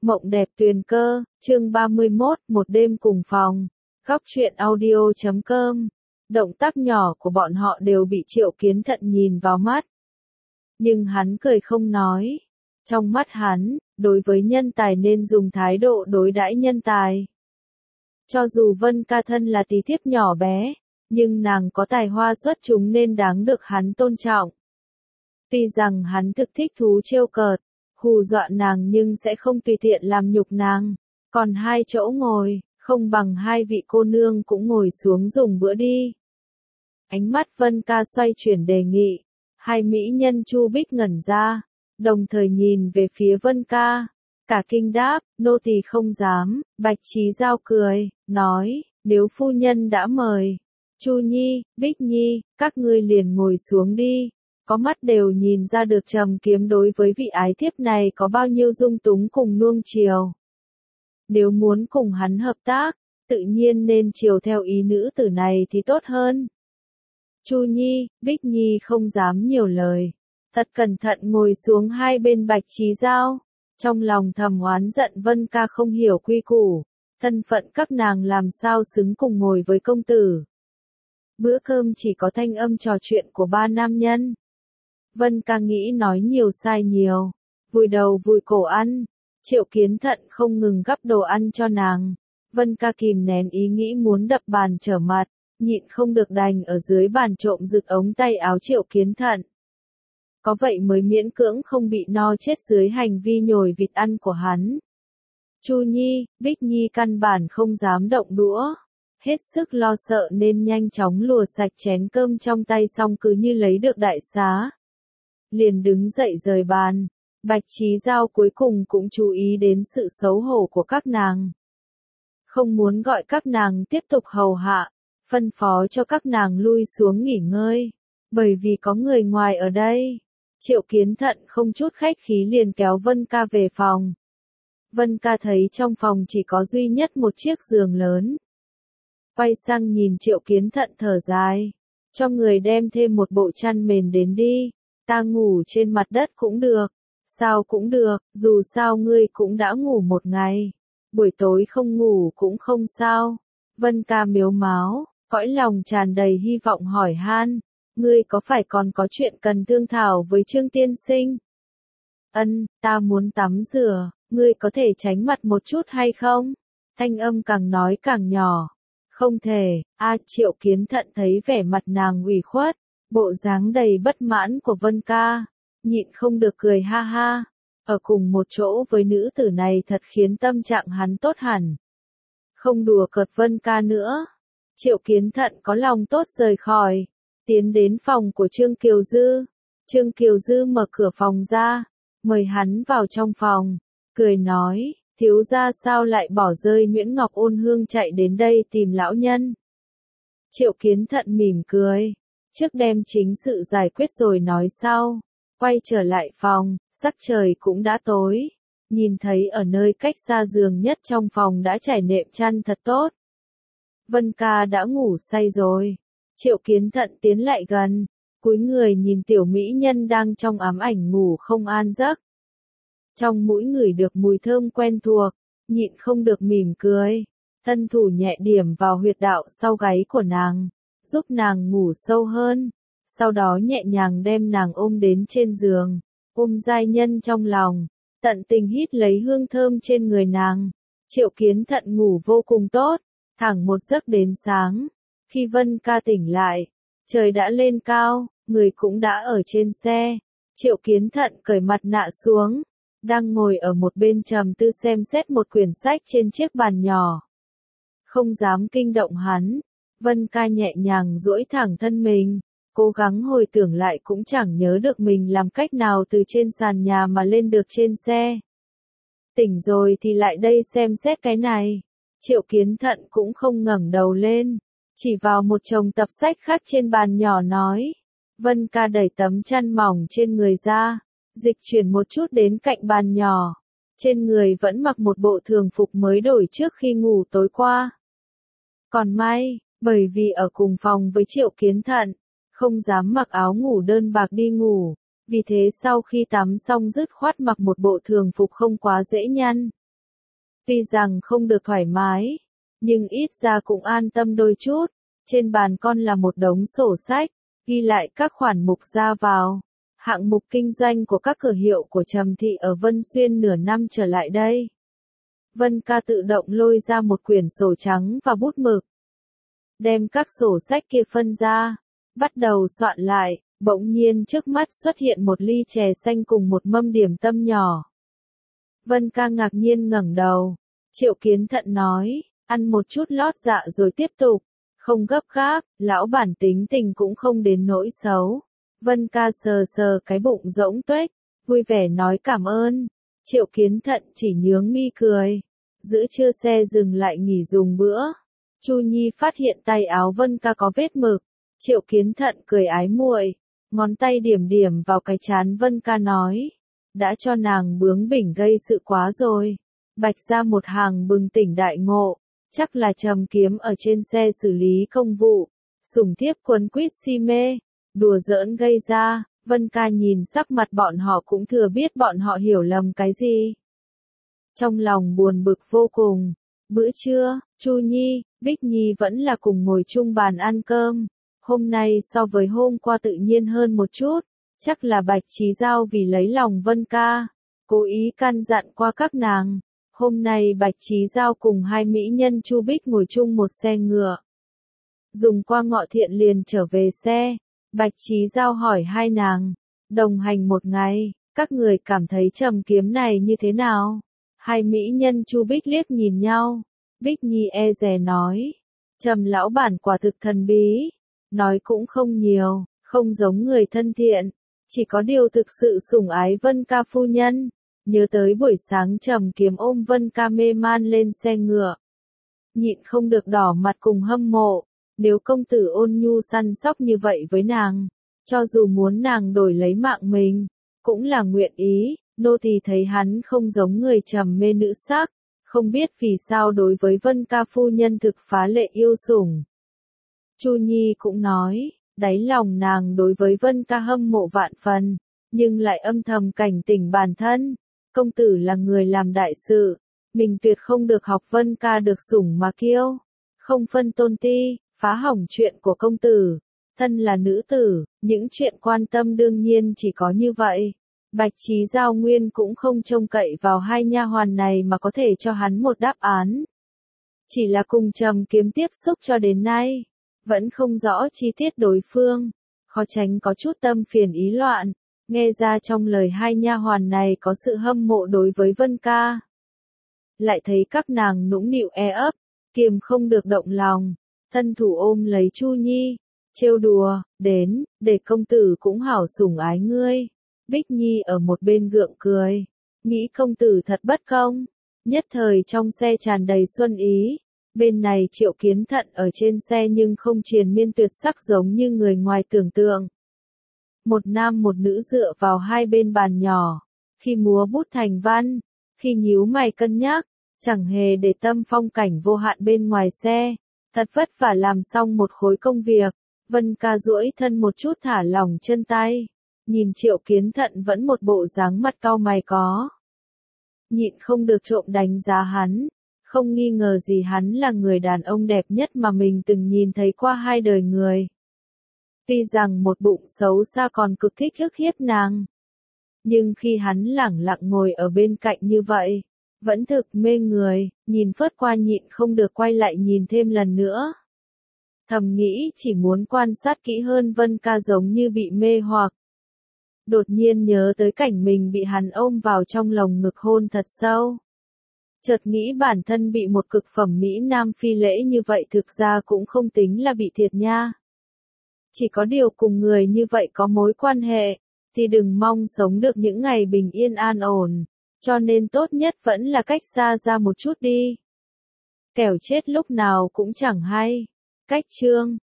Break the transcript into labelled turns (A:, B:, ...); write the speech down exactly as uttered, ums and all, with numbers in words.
A: Mộng đẹp tuyền cơ, chương ba mươi mốt, một đêm cùng phòng. Góc truyện audio chấm com. Động tác nhỏ của bọn họ đều bị Triệu Kiến Thận nhìn vào mắt. Nhưng hắn cười không nói. Trong mắt hắn, đối với nhân tài nên dùng thái độ đối đãi nhân tài. Cho dù Vân Ca thân là tí thiếp nhỏ bé, nhưng nàng có tài hoa xuất chúng nên đáng được hắn tôn trọng. Tuy rằng hắn thực thích thú trêu cợt, hù dọa nàng nhưng sẽ không tùy tiện làm nhục nàng. Còn hai chỗ ngồi, không bằng hai vị cô nương cũng ngồi xuống dùng bữa đi. Ánh mắt Vân Ca xoay chuyển đề nghị. Hai mỹ nhân Chu Bích ngẩn ra, đồng thời nhìn về phía Vân Ca. Cả kinh đáp, nô tỳ không dám. Bạch Trí Giao cười, nói, nếu phu nhân đã mời. Chu Nhi, Bích Nhi, các ngươi liền ngồi xuống đi. Có mắt đều nhìn ra được Trầm Kiếm đối với vị ái thiếp này có bao nhiêu dung túng cùng nuông chiều. Nếu muốn cùng hắn hợp tác, tự nhiên nên chiều theo ý nữ tử này thì tốt hơn. Chu Nhi, Bích Nhi không dám nhiều lời, thật cẩn thận ngồi xuống hai bên Bạch Trí Giao, trong lòng thầm oán giận Vân Ca không hiểu quy củ, thân phận các nàng làm sao xứng cùng ngồi với công tử. Bữa cơm chỉ có thanh âm trò chuyện của ba nam nhân. Vân Ca nghĩ nói nhiều sai nhiều, vùi đầu vùi cổ ăn. Triệu Kiến Thận không ngừng gắp đồ ăn cho nàng. Vân Ca kìm nén ý nghĩ muốn đập bàn trở mặt, nhịn không được đành ở dưới bàn trộm giựt ống tay áo Triệu Kiến Thận. Có vậy mới miễn cưỡng không bị no chết dưới hành vi nhồi vịt ăn của hắn. Chu Nhi, Bích Nhi căn bản không dám động đũa, hết sức lo sợ nên nhanh chóng lùa sạch chén cơm trong tay xong cứ như lấy được đại xá. Liền đứng dậy rời bàn. Bạch Trí Giao cuối cùng cũng chú ý đến sự xấu hổ của các nàng. Không muốn gọi các nàng tiếp tục hầu hạ, phân phó cho các nàng lui xuống nghỉ ngơi, bởi vì có người ngoài ở đây. Triệu Kiến Thận không chút khách khí liền kéo Vân Ca về phòng. Vân Ca thấy trong phòng chỉ có duy nhất một chiếc giường lớn. Quay sang nhìn Triệu Kiến Thận thở dài, cho người đem thêm một bộ chăn mền đến đi, ta ngủ trên mặt đất cũng được. Sao cũng được, dù sao ngươi cũng đã ngủ một ngày, buổi tối không ngủ cũng không sao. Vân Ca mếu máo, cõi lòng tràn đầy hy vọng hỏi han, ngươi có phải còn có chuyện cần thương thảo với Trương tiên sinh? Ân, ta muốn tắm rửa, ngươi có thể tránh mặt một chút hay không? Thanh âm càng nói càng nhỏ. Không thể, a Triệu Kiến Thận thấy vẻ mặt nàng ủy khuất, bộ dáng đầy bất mãn của Vân Ca. Nhịn không được cười ha ha, ở cùng một chỗ với nữ tử này thật khiến tâm trạng hắn tốt hẳn. Không đùa cợt Vân Ca nữa, Triệu Kiến Thận có lòng tốt rời khỏi, tiến đến phòng của Trương Kiều Dư. Trương Kiều Dư mở cửa phòng ra, mời hắn vào trong phòng, cười nói, thiếu gia sao lại bỏ rơi Nguyễn Ngọc Ôn Hương chạy đến đây tìm lão nhân. Triệu Kiến Thận mỉm cười, trước đem chính sự giải quyết rồi nói sau. Quay trở lại phòng, sắc trời cũng đã tối, nhìn thấy ở nơi cách xa giường nhất trong phòng đã trải nệm chăn thật tốt. Vân Ca đã ngủ say rồi, Triệu Kiến Thận tiến lại gần, cúi người nhìn tiểu mỹ nhân đang trong ám ảnh ngủ không an giấc. Trong mũi ngửi được mùi thơm quen thuộc, nhịn không được mỉm cười, thân thủ nhẹ điểm vào huyệt đạo sau gáy của nàng, giúp nàng ngủ sâu hơn. Sau đó nhẹ nhàng đem nàng ôm đến trên giường, ôm giai nhân trong lòng, tận tình hít lấy hương thơm trên người nàng. Triệu Kiến Thận ngủ vô cùng tốt, thẳng một giấc đến sáng. Khi Vân Ca tỉnh lại, trời đã lên cao, người cũng đã ở trên xe. Triệu Kiến Thận cởi mặt nạ xuống, đang ngồi ở một bên trầm tư xem xét một quyển sách trên chiếc bàn nhỏ. Không dám kinh động hắn, Vân Ca nhẹ nhàng duỗi thẳng thân mình. Cố gắng hồi tưởng lại cũng chẳng nhớ được mình làm cách nào từ trên sàn nhà mà lên được trên xe. Tỉnh rồi thì lại đây xem xét cái này. Triệu Kiến Thận cũng không ngẩng đầu lên, chỉ vào một chồng tập sách khác trên bàn nhỏ nói. Vân Ca đẩy tấm chăn mỏng trên người ra, dịch chuyển một chút đến cạnh bàn nhỏ. Trên người vẫn mặc một bộ thường phục mới đổi trước khi ngủ tối qua. Còn may, bởi vì ở cùng phòng với Triệu Kiến Thận, không dám mặc áo ngủ đơn bạc đi ngủ, vì thế sau khi tắm xong dứt khoát mặc một bộ thường phục không quá dễ nhăn, Tuy rằng không được thoải mái, nhưng ít ra cũng an tâm đôi chút. Trên bàn con là một đống sổ sách, ghi lại các khoản mục ra vào, hạng mục kinh doanh của các cửa hiệu của Trầm Thị ở Vân Xuyên nửa năm trở lại đây. Vân Ca tự động lôi ra một quyển sổ trắng và bút mực. Đem các sổ sách kia phân ra, bắt đầu soạn lại, bỗng nhiên trước mắt xuất hiện một ly chè xanh cùng một mâm điểm tâm nhỏ. Vân Ca ngạc nhiên ngẩng đầu, Triệu Kiến Thận nói, ăn một chút lót dạ rồi tiếp tục, không gấp gáp, lão bản tính tình cũng không đến nỗi xấu. Vân Ca sờ sờ cái bụng rỗng tuếch, vui vẻ nói cảm ơn. Triệu Kiến Thận chỉ nhướng mi cười, giữa trưa xe dừng lại nghỉ dùng bữa. Chu Nhi phát hiện tay áo Vân Ca có vết mực, Triệu Kiến Thận cười ái muội, ngón tay điểm điểm vào cái trán Vân Ca nói, đã cho nàng bướng bỉnh gây sự quá rồi. Bạch ra một hàng bừng tỉnh đại ngộ, chắc là Trầm Kiếm ở trên xe xử lý công vụ, sủng thiếp quấn quýt si mê, đùa giỡn gây ra. Vân Ca nhìn sắc mặt bọn họ cũng thừa biết bọn họ hiểu lầm cái gì. Trong lòng buồn bực vô cùng. Bữa trưa, Chu Nhi, Bích Nhi vẫn là cùng ngồi chung bàn ăn cơm. Hôm nay so với hôm qua tự nhiên hơn một chút, chắc là Bạch Trí Giao vì lấy lòng Vân Ca, cố ý căn dặn qua các nàng. Hôm nay Bạch Trí Giao cùng hai mỹ nhân Chu Bích ngồi chung một xe ngựa. Dùng qua Ngọ Thiện liền trở về xe, Bạch Trí Giao hỏi hai nàng, đồng hành một ngày, các người cảm thấy Trầm Kiếm này như thế nào? Hai mỹ nhân Chu Bích liếc nhìn nhau, Bích Nhi e dè nói, Trầm lão bản quả thực thần bí, nói cũng không nhiều, không giống người thân thiện, chỉ có điều thực sự sủng ái Vân Ca phu nhân. Nhớ tới buổi sáng Trầm Kiếm ôm Vân Ca mê man lên xe ngựa, nhịn không được đỏ mặt cùng hâm mộ. Nếu công tử ôn nhu săn sóc như vậy với nàng, cho dù muốn nàng đổi lấy mạng mình, cũng là nguyện ý. Nô tỳ thấy hắn không giống người trầm mê nữ sắc, không biết vì sao đối với Vân Ca phu nhân thực phá lệ yêu sủng. Chu Nhi cũng nói, đáy lòng nàng đối với Vân Ca hâm mộ vạn phần, nhưng lại âm thầm cảnh tỉnh bản thân. Công tử là người làm đại sự, mình tuyệt không được học Vân Ca được sủng mà kiêu, không phân tôn ti, phá hỏng chuyện của công tử. Thân là nữ tử, những chuyện quan tâm đương nhiên chỉ có như vậy. Bạch Trí Giao nguyên cũng không trông cậy vào hai nha hoàn này mà có thể cho hắn một đáp án. Chỉ là cùng Trầm Kiếm tiếp xúc cho đến nay, vẫn không rõ chi tiết đối phương, khó tránh có chút tâm phiền ý loạn. Nghe ra trong lời hai nha hoàn này có sự hâm mộ đối với Vân Ca. Lại thấy các nàng nũng nịu e ấp, kiềm không được động lòng, thân thủ ôm lấy Chu Nhi, trêu đùa, đến, để công tử cũng hảo sủng ái ngươi. Bích Nhi ở một bên gượng cười, nghĩ công tử thật bất công. Nhất thời trong xe tràn đầy xuân ý, bên này Triệu Kiến Thận ở trên xe nhưng không triền miên tuyệt sắc giống như người ngoài tưởng tượng. Một nam một nữ dựa vào hai bên bàn nhỏ, khi múa bút thành văn, khi nhíu mày cân nhắc, chẳng hề để tâm phong cảnh vô hạn bên ngoài xe. Thật vất vả làm xong một khối công việc, Vân Ca duỗi thân một chút thả lỏng chân tay, nhìn Triệu Kiến Thận vẫn một bộ dáng mặt cau mày có. Nhịn không được trộm đánh giá hắn, không nghi ngờ gì hắn là người đàn ông đẹp nhất mà mình từng nhìn thấy qua hai đời người. Tuy rằng một bụng xấu xa còn cực thích ức hiếp nàng, nhưng khi hắn lẳng lặng ngồi ở bên cạnh như vậy, vẫn thực mê người, nhìn phớt qua nhịn không được quay lại nhìn thêm lần nữa. Thầm nghĩ chỉ muốn quan sát kỹ hơn Vân Ca giống như bị mê hoặc. Đột nhiên nhớ tới cảnh mình bị hắn ôm vào trong lồng ngực hôn thật sâu. Chợt nghĩ bản thân bị một cực phẩm Mỹ Nam phi lễ như vậy thực ra cũng không tính là bị thiệt nha. Chỉ có điều cùng người như vậy có mối quan hệ, thì đừng mong sống được những ngày bình yên an ổn, cho nên tốt nhất vẫn là cách xa ra một chút đi. Kẻo chết lúc nào cũng chẳng hay. Cách chương